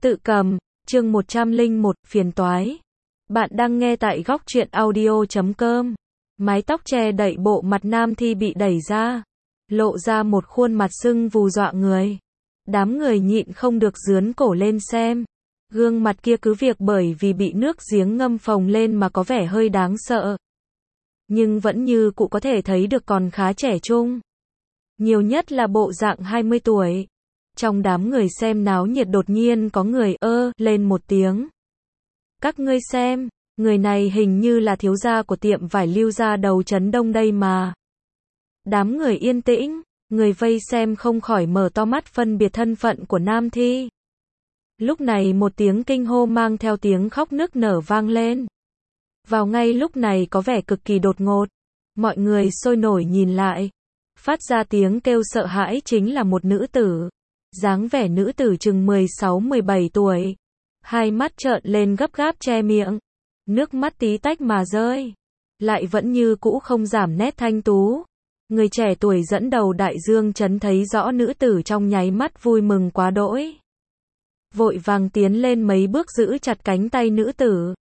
Tự cầm, chương 101, phiền toái. Bạn đang nghe tại góc truyện audio.com. Mái tóc che đậy bộ mặt Nam Thi bị đẩy ra, lộ ra một khuôn mặt sưng vù dọa người. Đám người nhịn không được giướn cổ lên xem. Gương mặt kia cứ việc bởi vì bị nước giếng ngâm phồng lên mà có vẻ hơi đáng sợ. Nhưng vẫn như cụ có thể thấy được còn khá trẻ trung. Nhiều nhất là bộ dạng 20 tuổi. Trong đám người xem náo nhiệt đột nhiên có người lên một tiếng. Các ngươi xem, người này hình như là thiếu gia của tiệm vải Lưu gia đầu trấn Đông đây mà. Đám người yên tĩnh, người vây xem không khỏi mở to mắt phân biệt thân phận của Nam Thi. Lúc này một tiếng kinh hô mang theo tiếng khóc nức nở vang lên. Vào ngay lúc này có vẻ cực kỳ đột ngột. Mọi người sôi nổi nhìn lại. Phát ra tiếng kêu sợ hãi chính là một nữ tử. Dáng vẻ nữ tử chừng 16-17 tuổi. Hai mắt trợn lên gấp gáp che miệng. Nước mắt tí tách mà rơi. Lại vẫn như cũ không giảm nét thanh tú. Người trẻ tuổi dẫn đầu Đại Dương Trấn thấy rõ nữ tử trong nháy mắt vui mừng quá đỗi. Vội vàng tiến lên mấy bước giữ chặt cánh tay nữ tử.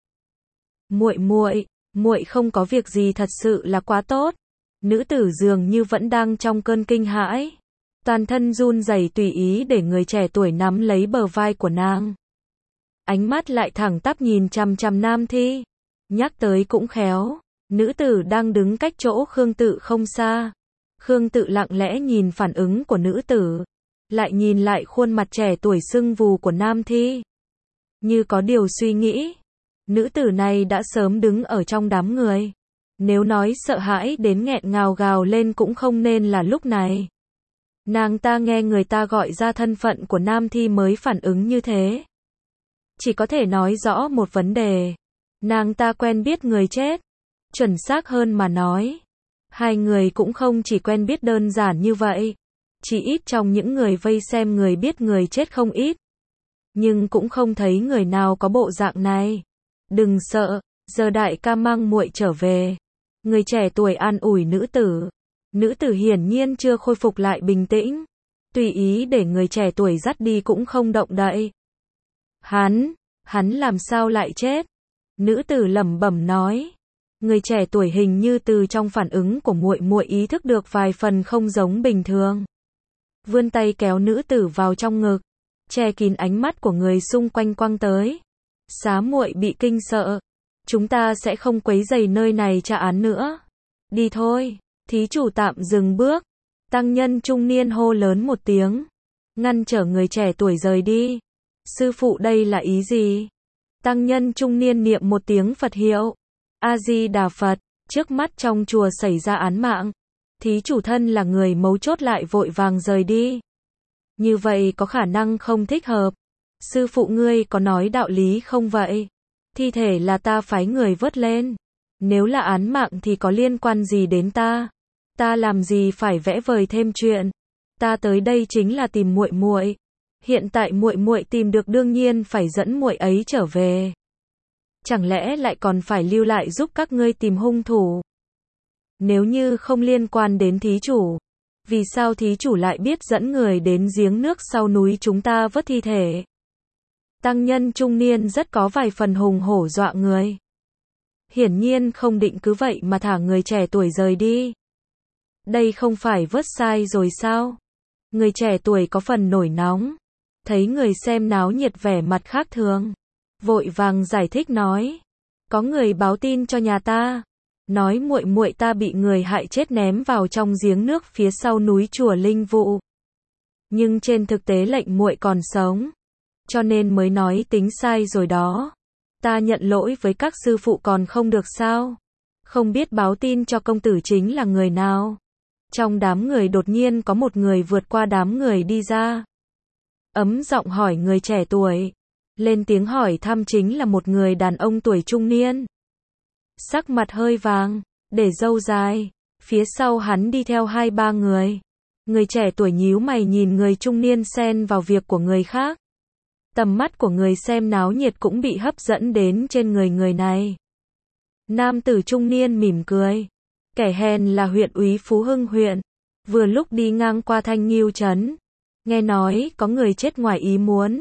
Muội không có việc gì, thật sự là quá tốt. Nữ tử dường như vẫn đang trong cơn kinh hãi. Toàn thân run rẩy tùy ý để người trẻ tuổi nắm lấy bờ vai của nàng. Ánh mắt lại thẳng tắp nhìn chằm chằm Nam Thi. Nhắc tới cũng khéo, nữ tử đang đứng cách chỗ Khương Tự không xa. Khương Tự lặng lẽ nhìn phản ứng của nữ tử, lại nhìn lại khuôn mặt trẻ tuổi sưng vù của Nam Thi. Như có điều suy nghĩ, nữ tử này đã sớm đứng ở trong đám người. Nếu nói sợ hãi đến nghẹn ngào gào lên cũng không nên là lúc này. Nàng ta nghe người ta gọi ra thân phận của Nam Thi mới phản ứng như thế. Chỉ có thể nói rõ một vấn đề. Nàng ta quen biết người chết. Chuẩn xác hơn mà nói, hai người cũng không chỉ quen biết đơn giản như vậy. Chỉ ít trong những người vây xem người biết người chết không ít. Nhưng cũng không thấy người nào có bộ dạng này. Đừng sợ, giờ đại ca mang muội trở về. Người trẻ tuổi an ủi nữ tử. Nữ tử hiển nhiên chưa khôi phục lại bình tĩnh. Tùy ý để người trẻ tuổi dắt đi cũng không động đậy. Hắn làm sao lại chết? Nữ tử lẩm bẩm nói. Người trẻ tuổi hình như từ trong phản ứng của muội ý thức được vài phần không giống bình thường. Vươn tay kéo nữ tử vào trong ngực, che kín ánh mắt của người xung quanh quăng tới. Xá muội bị kinh sợ. Chúng ta sẽ không quấy rầy nơi này tra án nữa. Đi thôi. Thí chủ tạm dừng bước. Tăng nhân trung niên hô lớn một tiếng, ngăn trở người trẻ tuổi rời đi. Sư phụ đây là ý gì? Tăng nhân trung niên niệm một tiếng Phật hiệu. A Di Đà Phật. Trước mắt trong chùa xảy ra án mạng. Thí chủ thân là người mấu chốt lại vội vàng rời đi. Như vậy có khả năng không thích hợp. Sư phụ ngươi có nói đạo lý không vậy? Thi thể là ta phái người vớt lên. Nếu là án mạng thì có liên quan gì đến ta? Ta làm gì phải vẽ vời thêm chuyện? Ta tới đây chính là tìm muội. Hiện tại muội tìm được đương nhiên phải dẫn muội ấy trở về. Chẳng lẽ lại còn phải lưu lại giúp các ngươi tìm hung thủ? Nếu như không liên quan đến thí chủ, vì sao thí chủ lại biết dẫn người đến giếng nước sau núi chúng ta vớt thi thể? Tăng nhân trung niên rất có vài phần hùng hổ dọa người. Hiển nhiên không định cứ vậy mà thả người trẻ tuổi rời đi. Đây không phải vớt sai rồi sao? Người trẻ tuổi có phần nổi nóng. Thấy người xem náo nhiệt vẻ mặt khác thường. Vội vàng giải thích nói. Có người báo tin cho nhà ta. Nói muội ta bị người hại chết ném vào trong giếng nước phía sau núi chùa Linh Vụ. Nhưng trên thực tế lệnh muội còn sống. Cho nên mới nói tính sai rồi đó. Ta nhận lỗi với các sư phụ còn không được sao? Không biết báo tin cho công tử chính là người nào? Trong đám người đột nhiên có một người vượt qua đám người đi ra. Ấm giọng hỏi người trẻ tuổi. Lên tiếng hỏi thăm chính là một người đàn ông tuổi trung niên. Sắc mặt hơi vàng, để râu dài. Phía sau hắn đi theo 2-3 người. Người trẻ tuổi nhíu mày nhìn người trung niên xen vào việc của người khác. Tầm mắt của người xem náo nhiệt cũng bị hấp dẫn đến trên người này. Nam tử trung niên mỉm cười. Kẻ hèn là huyện úy Phú Hưng huyện. Vừa lúc đi ngang qua Thanh Nghiêu trấn. Nghe nói có người chết ngoài ý muốn.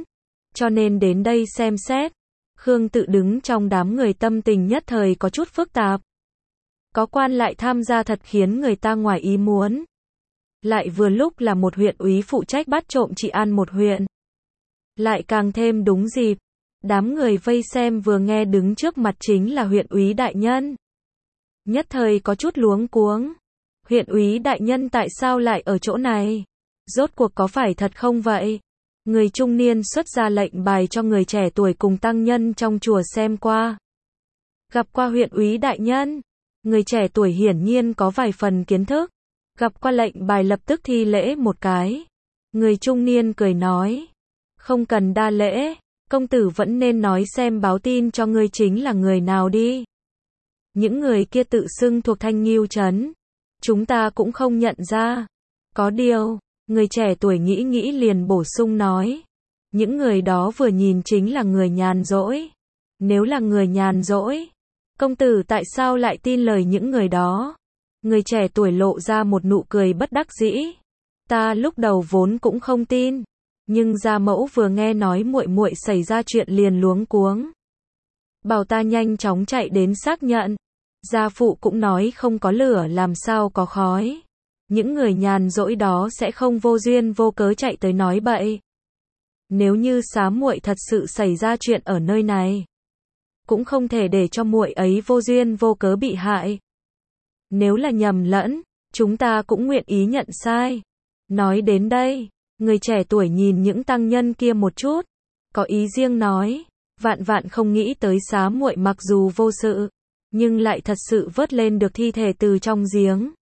cho nên đến đây xem xét. Khương Tự đứng trong đám người tâm tình nhất thời có chút phức tạp. Có quan lại tham gia thật khiến người ta ngoài ý muốn. Lại vừa lúc là một huyện úy phụ trách bắt trộm trị an một huyện. Lại càng thêm đúng dịp. Đám người vây xem vừa nghe đứng trước mặt chính là huyện úy đại nhân. Nhất thời có chút luống cuống. Huyện úy đại nhân tại sao lại ở chỗ này? Rốt cuộc có phải thật không vậy? Người trung niên xuất ra lệnh bài cho người trẻ tuổi cùng tăng nhân trong chùa xem qua. Gặp qua huyện úy đại nhân. Người trẻ tuổi hiển nhiên có vài phần kiến thức. Gặp qua lệnh bài lập tức thi lễ một cái. Người trung niên cười nói. Không cần đa lễ. Công tử vẫn nên nói xem báo tin cho ngươi chính là người nào đi. Những người kia tự xưng thuộc Thanh Ngưu trấn. Chúng ta cũng không nhận ra. Có điều, người trẻ tuổi nghĩ nghĩ liền bổ sung nói. Những người đó vừa nhìn chính là người nhàn rỗi. Nếu là người nhàn rỗi, công tử tại sao lại tin lời những người đó? Người trẻ tuổi lộ ra một nụ cười bất đắc dĩ. Ta lúc đầu vốn cũng không tin. Nhưng gia mẫu vừa nghe nói muội muội xảy ra chuyện liền luống cuống. Bảo ta nhanh chóng chạy đến xác nhận. Gia phụ cũng nói không có lửa làm sao có khói. Những người nhàn rỗi đó sẽ không vô duyên vô cớ chạy tới nói bậy. Nếu như xá muội thật sự xảy ra chuyện ở nơi này, cũng không thể để cho muội ấy vô duyên vô cớ bị hại. Nếu là nhầm lẫn, chúng ta cũng nguyện ý nhận sai. Nói đến đây, người trẻ tuổi nhìn những tăng nhân kia một chút, có ý riêng nói, vạn vạn không nghĩ tới xá muội mặc dù vô sự, nhưng lại thật sự vớt lên được thi thể từ trong giếng.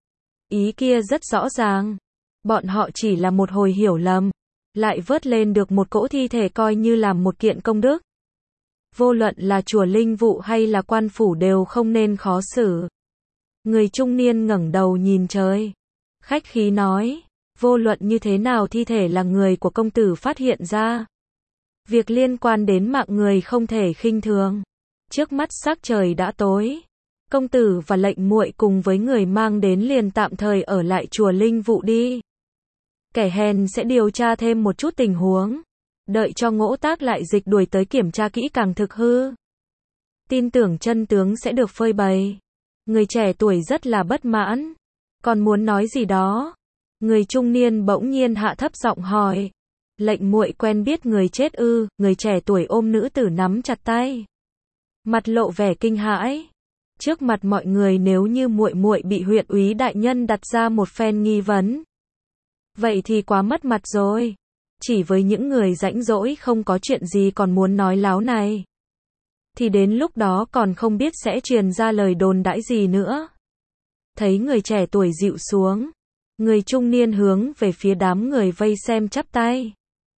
Ý kia rất rõ ràng, bọn họ chỉ là một hồi hiểu lầm, lại vớt lên được một cỗ thi thể coi như làm một kiện công đức. Vô luận là chùa Linh Vụ hay là quan phủ đều không nên khó xử. Người trung niên ngẩng đầu nhìn trời, khách khí nói, vô luận như thế nào thi thể là người của công tử phát hiện ra. Việc liên quan đến mạng người không thể khinh thường. Trước mắt sắc trời đã tối, công tử và lệnh muội cùng với người mang đến liền tạm thời ở lại chùa Linh Vụ đi. Kẻ hèn sẽ điều tra thêm một chút tình huống, đợi cho Ngỗ Tác lại dịch đuổi tới kiểm tra kỹ càng thực hư. Tin tưởng chân tướng sẽ được phơi bày. Người trẻ tuổi rất là bất mãn, còn muốn nói gì đó. Người trung niên bỗng nhiên hạ thấp giọng hỏi, lệnh muội quen biết người chết ư? Người trẻ tuổi ôm nữ tử nắm chặt tay, mặt lộ vẻ kinh hãi. Trước mặt mọi người nếu như muội muội bị huyện úy đại nhân đặt ra một phen nghi vấn, vậy thì quá mất mặt rồi. Chỉ với những người rãnh rỗi không có chuyện gì còn muốn nói láo này, thì đến lúc đó còn không biết sẽ truyền ra lời đồn đãi gì nữa. Thấy người trẻ tuổi dịu xuống, người trung niên hướng về phía đám người vây xem chắp tay.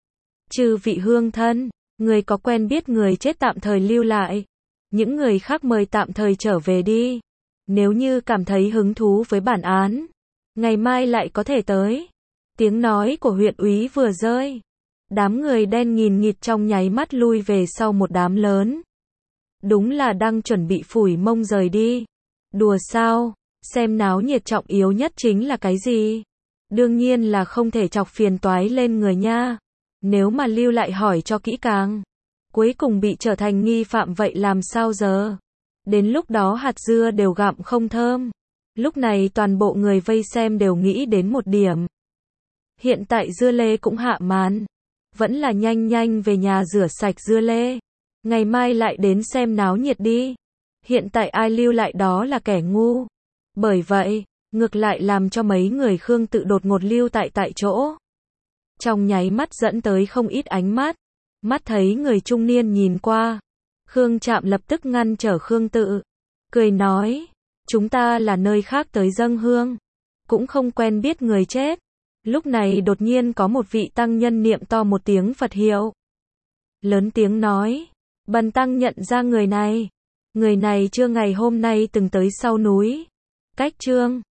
Chư vị hương thân, người có quen biết người chết tạm thời lưu lại, những người khác mời tạm thời trở về đi. Nếu như cảm thấy hứng thú với bản án, ngày mai lại có thể tới. Tiếng nói của huyện úy vừa rơi, đám người đen nghìn nghịt trong nháy mắt lui về sau một đám lớn. Đúng là đang chuẩn bị phủi mông rời đi. Đùa sao? Xem náo nhiệt trọng yếu nhất chính là cái gì? Đương nhiên là không thể chọc phiền toái lên người nha. Nếu mà lưu lại hỏi cho kỹ càng, cuối cùng bị trở thành nghi phạm vậy làm sao giờ? Đến lúc đó hạt dưa đều gặm không thơm. Lúc này toàn bộ người vây xem đều nghĩ đến một điểm. Hiện tại dưa lê cũng hạ màn. Vẫn là nhanh nhanh về nhà rửa sạch dưa lê. Ngày mai lại đến xem náo nhiệt đi. Hiện tại ai lưu lại đó là kẻ ngu. Bởi vậy, ngược lại làm cho mấy người Khương Tự đột ngột lưu tại chỗ. Trong nháy mắt dẫn tới không ít ánh mắt. Mắt thấy người trung niên nhìn qua, Khương Trạm lập tức ngăn trở Khương Tự. Cười nói, chúng ta là nơi khác tới dâng hương, cũng không quen biết người chết. Lúc này đột nhiên có một vị tăng nhân niệm to một tiếng Phật hiệu. Lớn tiếng nói, bần tăng nhận ra người này. Người này chưa ngày hôm nay từng tới sau núi Cách Trương.